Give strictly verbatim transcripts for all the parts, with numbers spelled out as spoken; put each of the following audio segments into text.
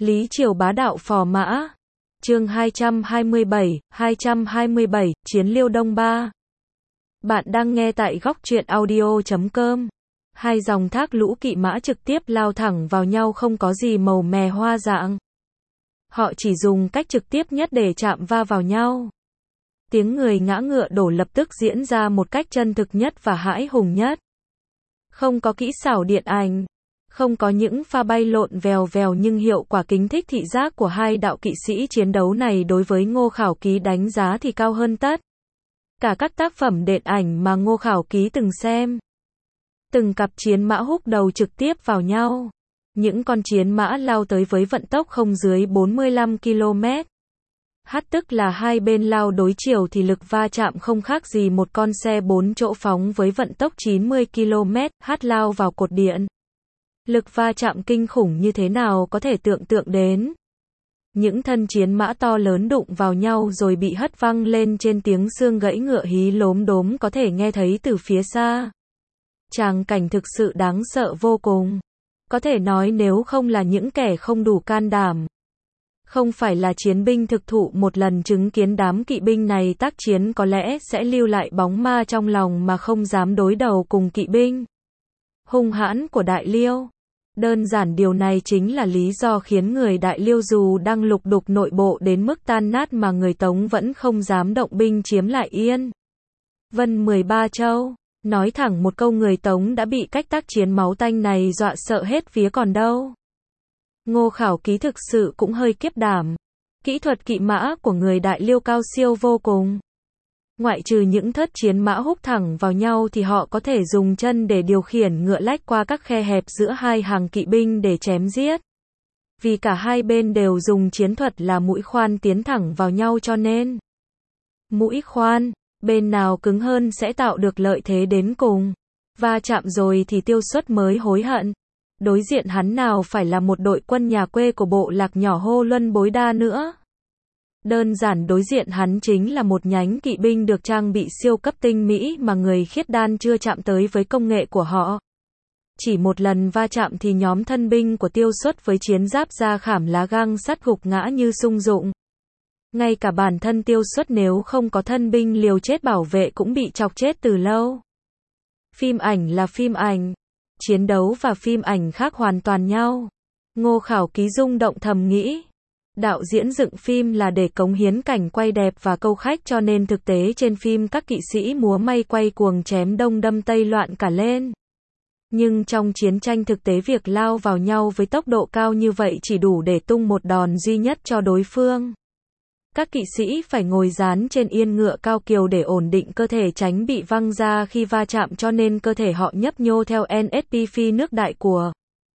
Lý Triều bá đạo phò mã. Chương hai trăm hai mươi bảy, hai trăm hai mươi bảy, Chiến Liêu Đông ba. Bạn đang nghe tại góc truyện audio chấm com. Hai dòng thác lũ kỵ mã trực tiếp lao thẳng vào nhau, không có gì màu mè hoa dạng. Họ chỉ dùng cách trực tiếp nhất để chạm va vào nhau. Tiếng người ngã ngựa đổ lập tức diễn ra một cách chân thực nhất và hãi hùng nhất. Không có kỹ xảo điện ảnh, không có những pha bay lộn vèo vèo, nhưng hiệu quả kích thích thị giác của hai đạo kỵ sĩ chiến đấu này đối với Ngô Khảo Ký đánh giá thì cao hơn tất cả các tác phẩm điện ảnh mà Ngô Khảo Ký từng xem. Từng cặp chiến mã húc đầu trực tiếp vào nhau. Những con chiến mã lao tới với vận tốc không dưới bốn mươi lăm ki lô mét h, tức là hai bên lao đối chiều thì lực va chạm không khác gì một con xe bốn chỗ phóng với vận tốc chín mươi ki lô mét h lao vào cột điện. Lực va chạm kinh khủng như thế nào có thể tưởng tượng đến. Những thân chiến mã to lớn đụng vào nhau rồi bị hất văng lên trên, tiếng xương gãy ngựa hí lốm đốm có thể nghe thấy từ phía xa. Tràng cảnh thực sự đáng sợ vô cùng. Có thể nói nếu không là những kẻ không đủ can đảm, không phải là chiến binh thực thụ, một lần chứng kiến đám kỵ binh này tác chiến có lẽ sẽ lưu lại bóng ma trong lòng mà không dám đối đầu cùng kỵ binh hung hãn của Đại Liêu. Đơn giản điều này chính là lý do khiến người Đại Liêu dù đang lục đục nội bộ đến mức tan nát mà người Tống vẫn không dám động binh chiếm lại Yên Vân mười ba châu. Nói thẳng một câu, người Tống đã bị cách tác chiến máu tanh này dọa sợ hết vía còn đâu. Ngô Khảo Ký thực sự cũng hơi kiếp đảm. Kỹ thuật kỵ mã của người Đại Liêu cao siêu vô cùng. Ngoại trừ những thất chiến mã húc thẳng vào nhau thì họ có thể dùng chân để điều khiển ngựa lách qua các khe hẹp giữa hai hàng kỵ binh để chém giết. Vì cả hai bên đều dùng chiến thuật là mũi khoan tiến thẳng vào nhau, cho nên mũi khoan, bên nào cứng hơn sẽ tạo được lợi thế đến cùng. Va chạm rồi thì Tiêu Xuất mới hối hận. Đối diện hắn nào phải là một đội quân nhà quê của bộ lạc nhỏ Hô Luân Bối Đa nữa. Đơn giản đối diện hắn chính là một nhánh kỵ binh được trang bị siêu cấp tinh mỹ mà người khiết đan chưa chạm tới với công nghệ của họ. Chỉ một lần va chạm thì nhóm thân binh của Tiêu Xuất với chiến giáp da khảm lá gang sắt gục ngã như sung dụng. Ngay cả bản thân Tiêu Xuất nếu không có thân binh liều chết bảo vệ cũng bị chọc chết từ lâu. Phim ảnh là phim ảnh, chiến đấu và phim ảnh khác hoàn toàn nhau. Ngô Khảo Ký rung động thầm nghĩ. Đạo diễn dựng phim là để cống hiến cảnh quay đẹp và câu khách, cho nên thực tế trên phim các kỵ sĩ múa may quay cuồng chém đông đâm tây loạn cả lên. Nhưng trong chiến tranh thực tế, việc lao vào nhau với tốc độ cao như vậy chỉ đủ để tung một đòn duy nhất cho đối phương. Các kỵ sĩ phải ngồi dán trên yên ngựa cao kiều để ổn định cơ thể tránh bị văng ra khi va chạm, cho nên cơ thể họ nhấp nhô theo en ét pê phi nước đại của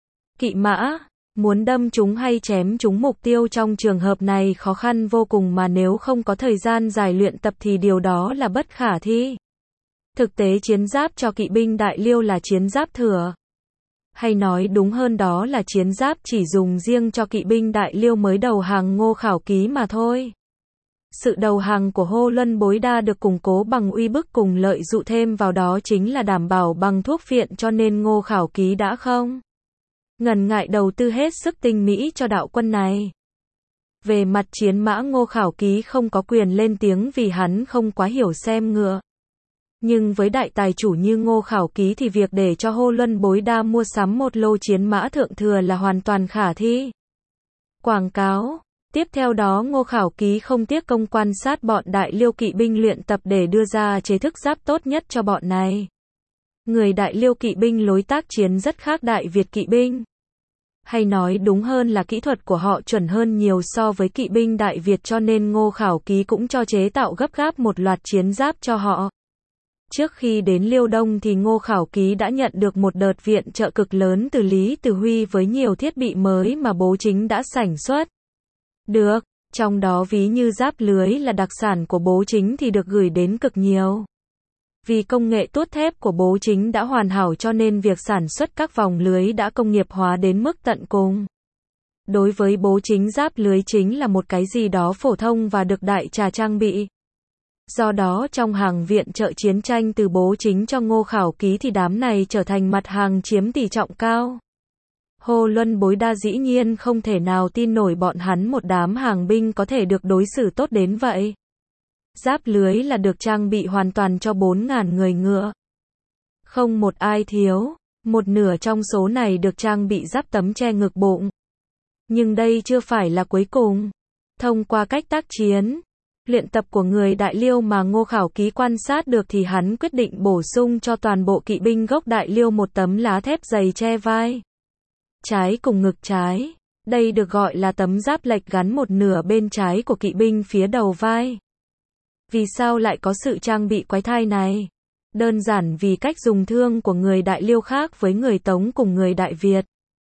kỵ mã. Muốn đâm chúng hay chém chúng mục tiêu trong trường hợp này khó khăn vô cùng, mà nếu không có thời gian dài luyện tập thì điều đó là bất khả thi. Thực tế chiến giáp cho kỵ binh Đại Liêu là chiến giáp thừa. Hay nói đúng hơn đó là chiến giáp chỉ dùng riêng cho kỵ binh Đại Liêu mới đầu hàng Ngô Khảo Ký mà thôi. Sự đầu hàng của Hô Luân Bối Đa được củng cố bằng uy bức, cùng lợi dụ thêm vào đó chính là đảm bảo bằng thuốc phiện, cho nên Ngô Khảo Ký đã không ngần ngại đầu tư hết sức tinh mỹ cho đạo quân này. Về mặt chiến mã, Ngô Khảo Ký không có quyền lên tiếng vì hắn không quá hiểu xem ngựa. Nhưng với đại tài chủ như Ngô Khảo Ký thì việc để cho Hô Luân Bối Đa mua sắm một lô chiến mã thượng thừa là hoàn toàn khả thi. Quảng cáo. Tiếp theo đó Ngô Khảo Ký không tiếc công quan sát bọn Đại Liêu kỵ binh luyện tập để đưa ra chế thức giáp tốt nhất cho bọn này. Người Đại Liêu kỵ binh lối tác chiến rất khác Đại Việt kỵ binh. Hay nói đúng hơn là kỹ thuật của họ chuẩn hơn nhiều so với kỵ binh Đại Việt, cho nên Ngô Khảo Ký cũng cho chế tạo gấp gáp một loạt chiến giáp cho họ. Trước khi đến Liêu Đông thì Ngô Khảo Ký đã nhận được một đợt viện trợ cực lớn từ Lý Từ Huy với nhiều thiết bị mới mà Bố Chính đã sản xuất được. Trong đó ví như giáp lưới là đặc sản của Bố Chính thì được gửi đến cực nhiều. Vì công nghệ tuốt thép của Bố Chính đã hoàn hảo cho nên việc sản xuất các vòng lưới đã công nghiệp hóa đến mức tận cùng. Đối với Bố Chính, giáp lưới chính là một cái gì đó phổ thông và được đại trà trang bị. Do đó trong hàng viện trợ chiến tranh từ Bố Chính cho Ngô Khảo Ký thì đám này trở thành mặt hàng chiếm tỷ trọng cao. Hồ Luân Bối Đa dĩ nhiên không thể nào tin nổi bọn hắn một đám hàng binh có thể được đối xử tốt đến vậy. Giáp lưới là được trang bị hoàn toàn cho bốn ngàn người ngựa. Không một ai thiếu, một nửa trong số này được trang bị giáp tấm che ngực bụng. Nhưng đây chưa phải là cuối cùng. Thông qua cách tác chiến, luyện tập của người Đại Liêu mà Ngô Khảo Ký quan sát được thì hắn quyết định bổ sung cho toàn bộ kỵ binh gốc Đại Liêu một tấm lá thép dày che vai trái cùng ngực trái. Đây được gọi là tấm giáp lệch gắn một nửa bên trái của kỵ binh phía đầu vai. Vì sao lại có sự trang bị quái thai này? Đơn giản vì cách dùng thương của người Đại Liêu khác với người Tống cùng người Đại Việt.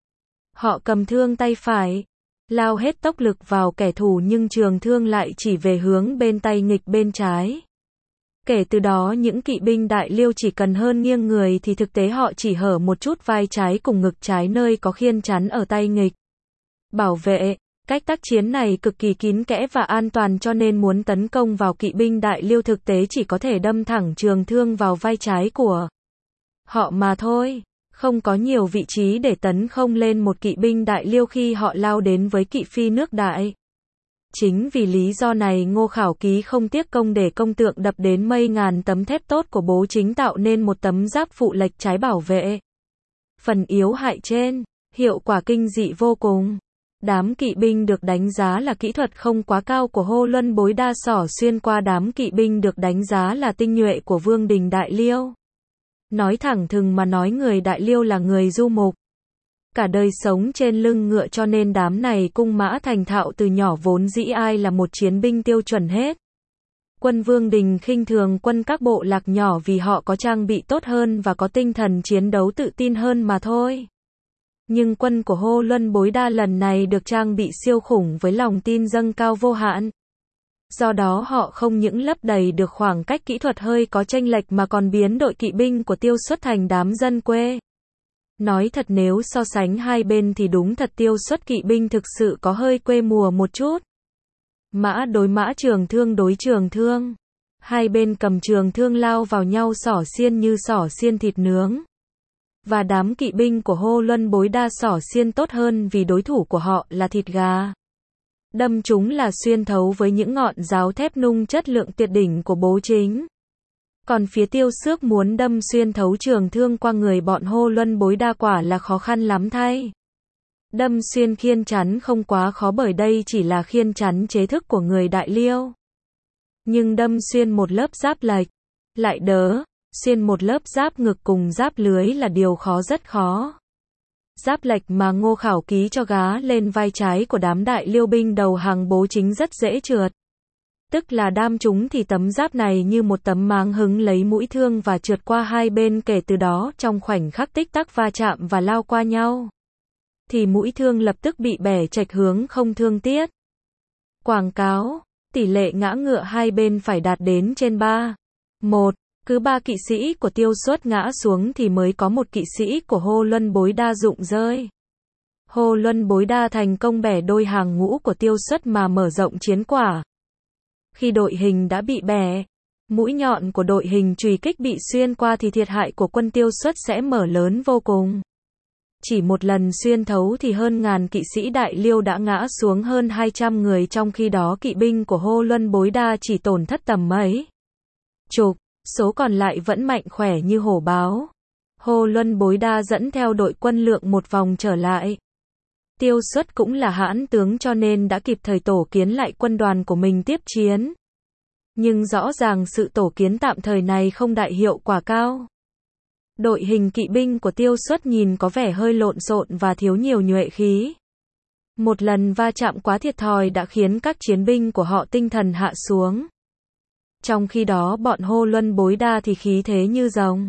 Họ cầm thương tay phải, lao hết tốc lực vào kẻ thù nhưng trường thương lại chỉ về hướng bên tay nghịch bên trái. Kể từ đó những kỵ binh Đại Liêu chỉ cần hơn nghiêng người thì thực tế họ chỉ hở một chút vai trái cùng ngực trái nơi có khiên chắn ở tay nghịch. Bảo vệ, cách tác chiến này cực kỳ kín kẽ và an toàn cho nên muốn tấn công vào kỵ binh Đại Liêu thực tế chỉ có thể đâm thẳng trường thương vào vai trái của họ mà thôi. Không có nhiều vị trí để tấn công lên một kỵ binh Đại Liêu khi họ lao đến với kỵ phi nước Đại. Chính vì lý do này Ngô Khảo Ký không tiếc công để công tượng đập đến mấy ngàn tấm thép tốt của bố chính tạo nên một tấm giáp phụ lệch trái bảo vệ. Phần yếu hại trên, hiệu quả kinh dị vô cùng. Đám kỵ binh được đánh giá là kỹ thuật không quá cao của Hồ Luân Bối Đa xỏ xuyên qua đám kỵ binh được đánh giá là tinh nhuệ của Vương đình Đại Liêu. Nói thẳng thừng mà nói người Đại Liêu là người du mục. Cả đời sống trên lưng ngựa cho nên đám này cung mã thành thạo từ nhỏ vốn dĩ ai là một chiến binh tiêu chuẩn hết. Quân Vương đình khinh thường quân các bộ lạc nhỏ vì họ có trang bị tốt hơn và có tinh thần chiến đấu tự tin hơn mà thôi. Nhưng quân của Hồ Luân Bối Đa lần này được trang bị siêu khủng với lòng tin dâng cao vô hạn. Do đó họ không những lấp đầy được khoảng cách kỹ thuật hơi có chênh lệch mà còn biến đội kỵ binh của Tiêu Xuất thành đám dân quê. Nói thật nếu so sánh hai bên thì đúng thật Tiêu Xuất kỵ binh thực sự có hơi quê mùa một chút. Mã đối mã, trường thương đối trường thương. Hai bên cầm trường thương lao vào nhau xỏ xiên như xỏ xiên thịt nướng. Và đám kỵ binh của Hồ Luân Bối Đa xỏ xiên tốt hơn vì đối thủ của họ là thịt gà. Đâm chúng là xuyên thấu với những ngọn giáo thép nung chất lượng tuyệt đỉnh của bố chính. Còn phía Tiêu Xước muốn đâm xuyên thấu trường thương qua người bọn Hồ Luân Bối Đa quả là khó khăn lắm thay. Đâm xuyên khiên chắn không quá khó bởi đây chỉ là khiên chắn chế thức của người Đại Liêu. Nhưng đâm xuyên một lớp giáp lệch, lại đỡ, xuyên một lớp giáp ngực cùng giáp lưới là điều khó rất khó. Giáp lệch mà Ngô Khảo Ký cho gá lên vai trái của đám Đại Liêu binh đầu hàng bố chính rất dễ trượt. Tức là đam chúng thì tấm giáp này như một tấm máng hứng lấy mũi thương và trượt qua hai bên kể từ đó trong khoảnh khắc tích tắc va chạm và lao qua nhau. Thì mũi thương lập tức bị bẻ chệch hướng không thương tiếc. Quảng cáo, tỷ lệ ngã ngựa hai bên phải đạt đến trên ba. một. Cứ ba kỵ sĩ của Tiêu Xuất ngã xuống thì mới có một kỵ sĩ của Hồ Luân Bối Đa rụng rơi. Hồ Luân Bối Đa thành công bẻ đôi hàng ngũ của Tiêu Xuất mà mở rộng chiến quả. Khi đội hình đã bị bẻ, mũi nhọn của đội hình chùy kích bị xuyên qua thì thiệt hại của quân Tiêu Xuất sẽ mở lớn vô cùng. Chỉ một lần xuyên thấu thì hơn ngàn kỵ sĩ Đại Liêu đã ngã xuống hơn hai trăm người trong khi đó kỵ binh của Hồ Luân Bối Đa chỉ tổn thất tầm mấy chục. Số còn lại vẫn mạnh khỏe như hổ báo. Hồ Luân Bối Đa dẫn theo đội quân lượng một vòng trở lại. Tiêu Xuất cũng là hãn tướng cho nên đã kịp thời tổ kiến lại quân đoàn của mình tiếp chiến. Nhưng rõ ràng sự tổ kiến tạm thời này không đại hiệu quả cao. Đội hình kỵ binh của Tiêu Xuất nhìn có vẻ hơi lộn xộn và thiếu nhiều nhuệ khí. Một lần va chạm quá thiệt thòi đã khiến các chiến binh của họ tinh thần hạ xuống. Trong khi đó bọn Hồ Luân Bối Đa thì khí thế như rồng.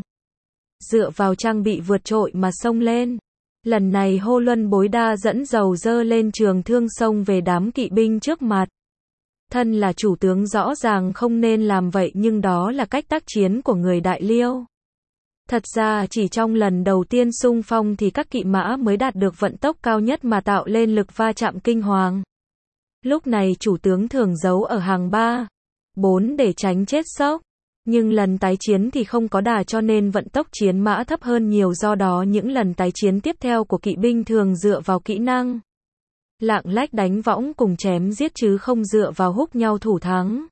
Dựa vào trang bị vượt trội mà xông lên. Lần này Hồ Luân Bối Đa dẫn dầu dơ lên trường thương xông về đám kỵ binh trước mặt. Thân là chủ tướng rõ ràng không nên làm vậy nhưng đó là cách tác chiến của người Đại Liêu. Thật ra chỉ trong lần đầu tiên xung phong thì các kỵ mã mới đạt được vận tốc cao nhất mà tạo lên lực va chạm kinh hoàng. Lúc này chủ tướng thường giấu ở hàng ba, bốn để tránh chết sốc. Nhưng lần tái chiến thì không có đà cho nên vận tốc chiến mã thấp hơn nhiều, do đó những lần tái chiến tiếp theo của kỵ binh thường dựa vào kỹ năng lạng lách đánh võng cùng chém giết chứ không dựa vào húc nhau thủ thắng.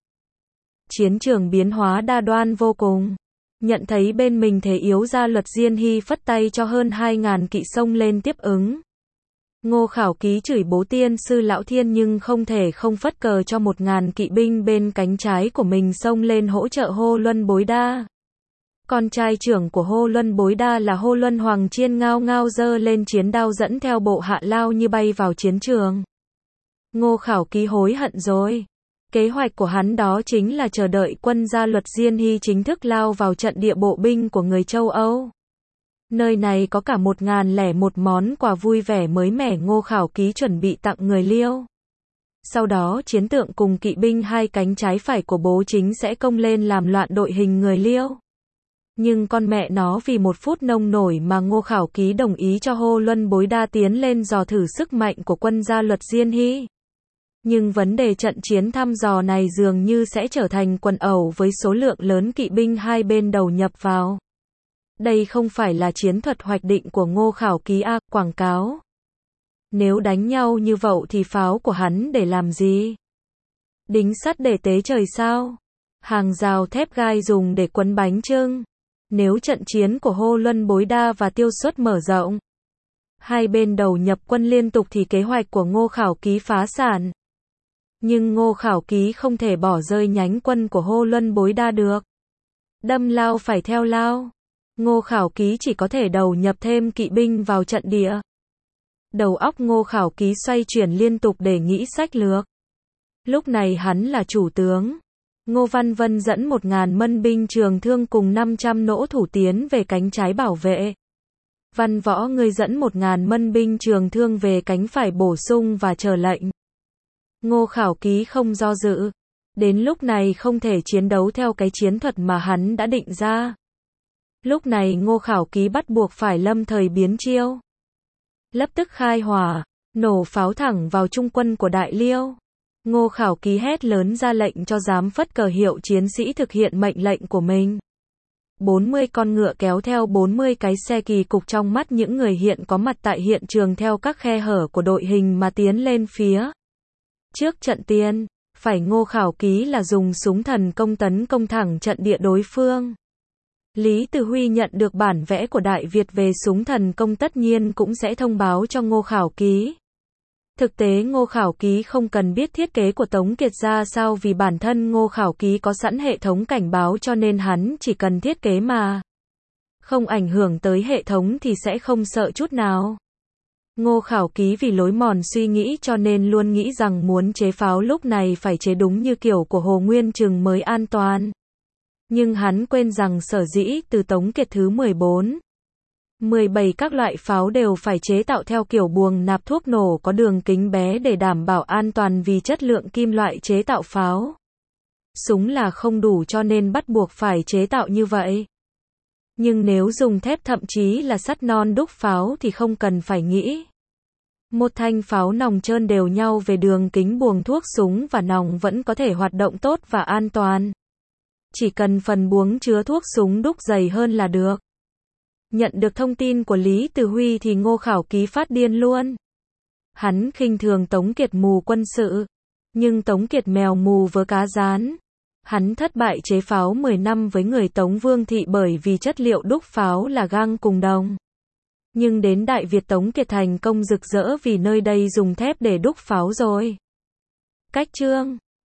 Chiến trường biến hóa đa đoan vô cùng. Nhận thấy bên mình thế yếu, Gia Luật Diên Hy phất tay cho hơn hai ngàn kỵ xông lên tiếp ứng. Ngô Khảo Ký chửi bố tiên sư Lão Thiên nhưng không thể không phất cờ cho một ngàn kỵ binh bên cánh trái của mình xông lên hỗ trợ Hô Luân Bối Đa. Con trai trưởng của Hô Luân Bối Đa là Hô Luân Hoàng Chiên ngao ngao giơ lên chiến đao dẫn theo bộ hạ lao như bay vào chiến trường. Ngô Khảo Ký hối hận rồi. Kế hoạch của hắn đó chính là chờ đợi quân Gia Luật Diên Hy chính thức lao vào trận địa bộ binh của người châu Âu. Nơi này có cả một ngàn lẻ một món quà vui vẻ mới mẻ Ngô Khảo Ký chuẩn bị tặng người Liêu. Sau đó chiến tượng cùng kỵ binh hai cánh trái phải của bố chính sẽ công lên làm loạn đội hình người Liêu. Nhưng con mẹ nó, vì một phút nông nổi mà Ngô Khảo Ký đồng ý cho Hô Luân Bối Đa tiến lên dò thử sức mạnh của quân Gia Luật Diên Hy. Nhưng vấn đề trận chiến thăm dò này dường như sẽ trở thành quần ẩu với số lượng lớn kỵ binh hai bên đầu nhập vào. Đây không phải là chiến thuật hoạch định của Ngô Khảo Ký a, quảng cáo. Nếu đánh nhau như vậy thì pháo của hắn để làm gì? Đính sắt để tế trời sao? Hàng rào thép gai dùng để quấn bánh chưng. Nếu trận chiến của Hô Luân Bối Đa và Tiêu Xuất mở rộng, hai bên đầu nhập quân liên tục thì kế hoạch của Ngô Khảo Ký phá sản. Nhưng Ngô Khảo Ký không thể bỏ rơi nhánh quân của Hô Luân Bối Đa được. Đâm lao phải theo lao. Ngô Khảo Ký chỉ có thể đầu nhập thêm kỵ binh vào trận địa. Đầu óc Ngô Khảo Ký xoay chuyển liên tục để nghĩ sách lược. Lúc này hắn là chủ tướng. Ngô Văn Vân dẫn một ngàn mân binh trường thương cùng năm trăm nỗ thủ tiến về cánh trái bảo vệ. Văn Võ ngươi dẫn một ngàn mân binh trường thương về cánh phải bổ sung và chờ lệnh. Ngô Khảo Ký không do dự. Đến lúc này không thể chiến đấu theo cái chiến thuật mà hắn đã định ra. Lúc này Ngô Khảo Ký bắt buộc phải lâm thời biến chiêu. Lập tức khai hỏa, nổ pháo thẳng vào trung quân của Đại Liêu. Ngô Khảo Ký hét lớn ra lệnh cho dám phất cờ hiệu chiến sĩ thực hiện mệnh lệnh của mình. bốn mươi con ngựa kéo theo bốn mươi cái xe kỳ cục trong mắt những người hiện có mặt tại hiện trường theo các khe hở của đội hình mà tiến lên phía trước trận tiên. Phải Ngô Khảo Ký là dùng súng thần công tấn công thẳng trận địa đối phương. Lý Từ Huy nhận được bản vẽ của Đại Việt về súng thần công tất nhiên cũng sẽ thông báo cho Ngô Khảo Ký. Thực tế Ngô Khảo Ký không cần biết thiết kế của Tống Kiệt ra sao vì bản thân Ngô Khảo Ký có sẵn hệ thống cảnh báo cho nên hắn chỉ cần thiết kế mà không ảnh hưởng tới hệ thống thì sẽ không sợ chút nào. Ngô Khảo Ký vì lối mòn suy nghĩ cho nên luôn nghĩ rằng muốn chế pháo lúc này phải chế đúng như kiểu của Hồ Nguyên Trừng mới an toàn. Nhưng hắn quên rằng sở dĩ từ Tống Kiệt thứ mười bốn, mười bảy các loại pháo đều phải chế tạo theo kiểu buồng nạp thuốc nổ có đường kính bé để đảm bảo an toàn vì chất lượng kim loại chế tạo pháo. Súng là không đủ cho nên bắt buộc phải chế tạo như vậy. Nhưng nếu dùng thép thậm chí là sắt non đúc pháo thì không cần phải nghĩ. Một thanh pháo nòng trơn đều nhau về đường kính buồng thuốc súng và nòng vẫn có thể hoạt động tốt và an toàn. Chỉ cần phần buống chứa thuốc súng đúc dày hơn là được. Nhận được thông tin của Lý Từ Huy thì Ngô Khảo Ký phát điên luôn. Hắn khinh thường Tống Kiệt mù quân sự. Nhưng Tống Kiệt mèo mù vớ cá rán. Hắn thất bại chế pháo mười năm với người Tống Vương Thị bởi vì chất liệu đúc pháo là gang cùng đồng. Nhưng đến Đại Việt Tống Kiệt thành công rực rỡ vì nơi đây dùng thép để đúc pháo rồi. Cách chương